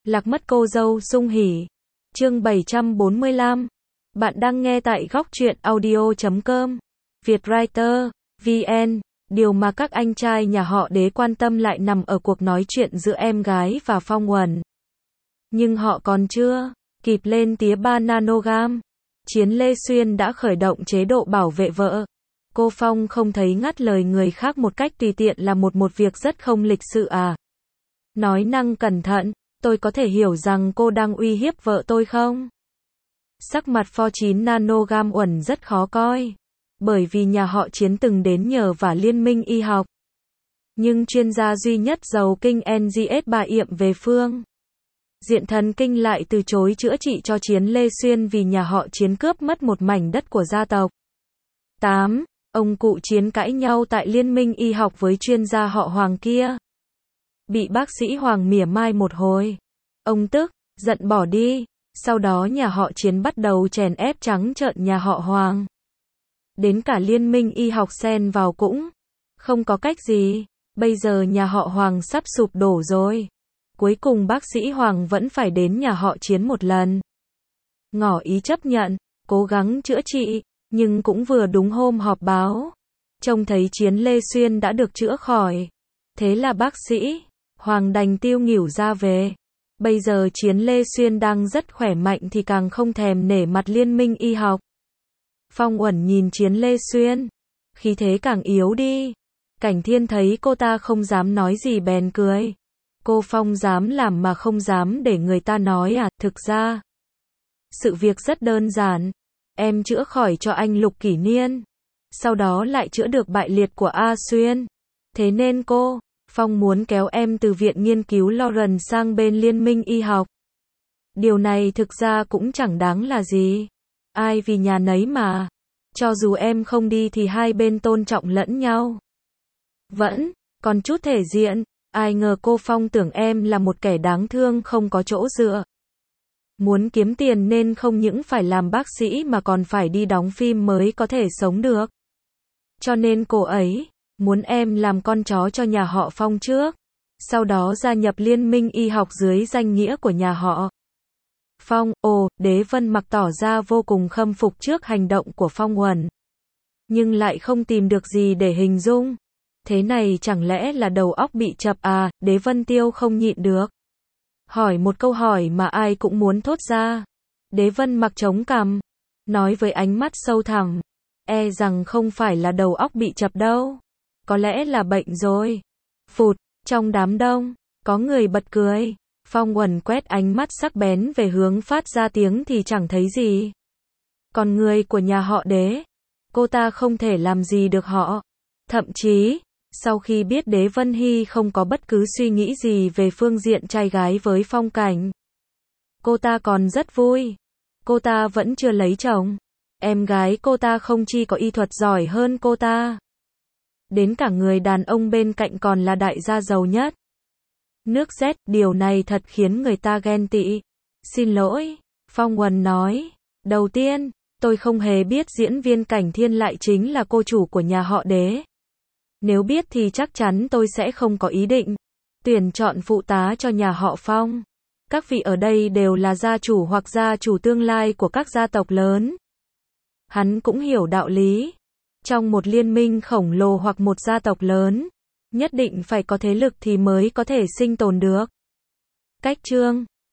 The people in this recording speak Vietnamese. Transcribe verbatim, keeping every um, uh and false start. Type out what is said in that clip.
Lạc mất cô dâu sung hỉ. Chương bảy trăm bốn mươi lăm. Bạn đang nghe tại góc truyện audio chấm com. Vietwriter, vê en. Điều mà các anh trai nhà họ Đế quan tâm lại nằm ở cuộc nói chuyện giữa em gái và Phong Uẩn. Nhưng họ còn chưa kịp lên tía ba nanogam. Chiến Lê Xuyên đã khởi động chế độ bảo vệ vợ. Cô Phong không thấy ngắt lời người khác một cách tùy tiện là một một việc rất không lịch sự à? Nói năng cẩn thận, tôi có thể hiểu rằng cô đang uy hiếp vợ tôi không? Sắc mặt pho chín nanogam Uẩn rất khó coi. Bởi vì nhà họ Chiến từng đến nhờ vả Liên minh y học. Nhưng chuyên gia duy nhất giàu kinh en giê ét bà Yệm về phương diện thần kinh lại từ chối chữa trị cho Chiến Lê Xuyên vì nhà họ Chiến cướp mất một mảnh đất của gia tộc. tám. Ông cụ Chiến cãi nhau tại Liên minh y học với chuyên gia họ Hoàng kia. Bị bác sĩ Hoàng mỉa mai một hồi. Ông tức, giận bỏ đi. Sau đó nhà họ Chiến bắt đầu chèn ép trắng trợn nhà họ Hoàng. Đến cả Liên minh y học xen vào cũng không có cách gì. Bây giờ nhà họ Hoàng sắp sụp đổ rồi. Cuối cùng bác sĩ Hoàng vẫn phải đến nhà họ Chiến một lần. Ngỏ ý chấp nhận, cố gắng chữa trị, nhưng cũng vừa đúng hôm họp báo. Trông thấy Chiến Lê Xuyên đã được chữa khỏi. Thế là bác sĩ Hoàng đành tiêu nghỉu ra về. Bây giờ Chiến Lê Xuyên đang rất khỏe mạnh thì càng không thèm nể mặt Liên minh y học. Phong Uẩn nhìn Chiến Lê Xuyên. Khí thế càng yếu đi. Cảnh Thiên thấy cô ta không dám nói gì bèn cười. Cô Phong dám làm mà không dám để người ta nói à? Thực ra sự việc rất đơn giản. Em chữa khỏi cho anh Lục Kỷ Niên. Sau đó lại chữa được bại liệt của A Xuyên. Thế nên cô Phong muốn kéo em từ viện nghiên cứu Lawrence sang bên Liên minh y học. Điều này thực ra cũng chẳng đáng là gì. Ai vì nhà nấy mà. Cho dù em không đi thì hai bên tôn trọng lẫn nhau. Vẫn còn chút thể diện. Ai ngờ cô Phong tưởng em là một kẻ đáng thương không có chỗ dựa. Muốn kiếm tiền nên không những phải làm bác sĩ mà còn phải đi đóng phim mới có thể sống được. Cho nên cô ấy muốn em làm con chó cho nhà họ Phong trước. Sau đó gia nhập Liên minh y học dưới danh nghĩa của nhà họ Phong. Ồ, Đế Vân Mặc tỏ ra vô cùng khâm phục trước hành động của Phong Uẩn. Nhưng lại không tìm được gì để hình dung. Thế này chẳng lẽ là đầu óc bị chập à? Đế Vân Tiêu không nhịn được. Hỏi một câu hỏi mà ai cũng muốn thốt ra. Đế Vân Mặc chống cằm. Nói với ánh mắt sâu thẳm. E rằng không phải là đầu óc bị chập đâu. Có lẽ là bệnh rồi. Phụt, trong đám đông, có người bật cười. Phong Uẩn quét ánh mắt sắc bén về hướng phát ra tiếng thì chẳng thấy gì. Còn người của nhà họ Đế, cô ta không thể làm gì được họ. Thậm chí, sau khi biết Đế Vân Hy không có bất cứ suy nghĩ gì về phương diện trai gái với Phong Cảnh, cô ta còn rất vui. Cô ta vẫn chưa lấy chồng. Em gái cô ta không chỉ có y thuật giỏi hơn cô ta. Đến cả người đàn ông bên cạnh còn là đại gia giàu nhất nước Z, điều này thật khiến người ta ghen tị. Xin lỗi, Phong Uẩn nói. Đầu tiên, tôi không hề biết diễn viên Cảnh Thiên lại chính là cô chủ của nhà họ Đế. Nếu biết thì chắc chắn tôi sẽ không có ý định tuyển chọn phụ tá cho nhà họ Phong. Các vị ở đây đều là gia chủ hoặc gia chủ tương lai của các gia tộc lớn. Hắn cũng hiểu đạo lý. Trong một liên minh khổng lồ hoặc một gia tộc lớn, nhất định phải có thế lực thì mới có thể sinh tồn được. Cách chương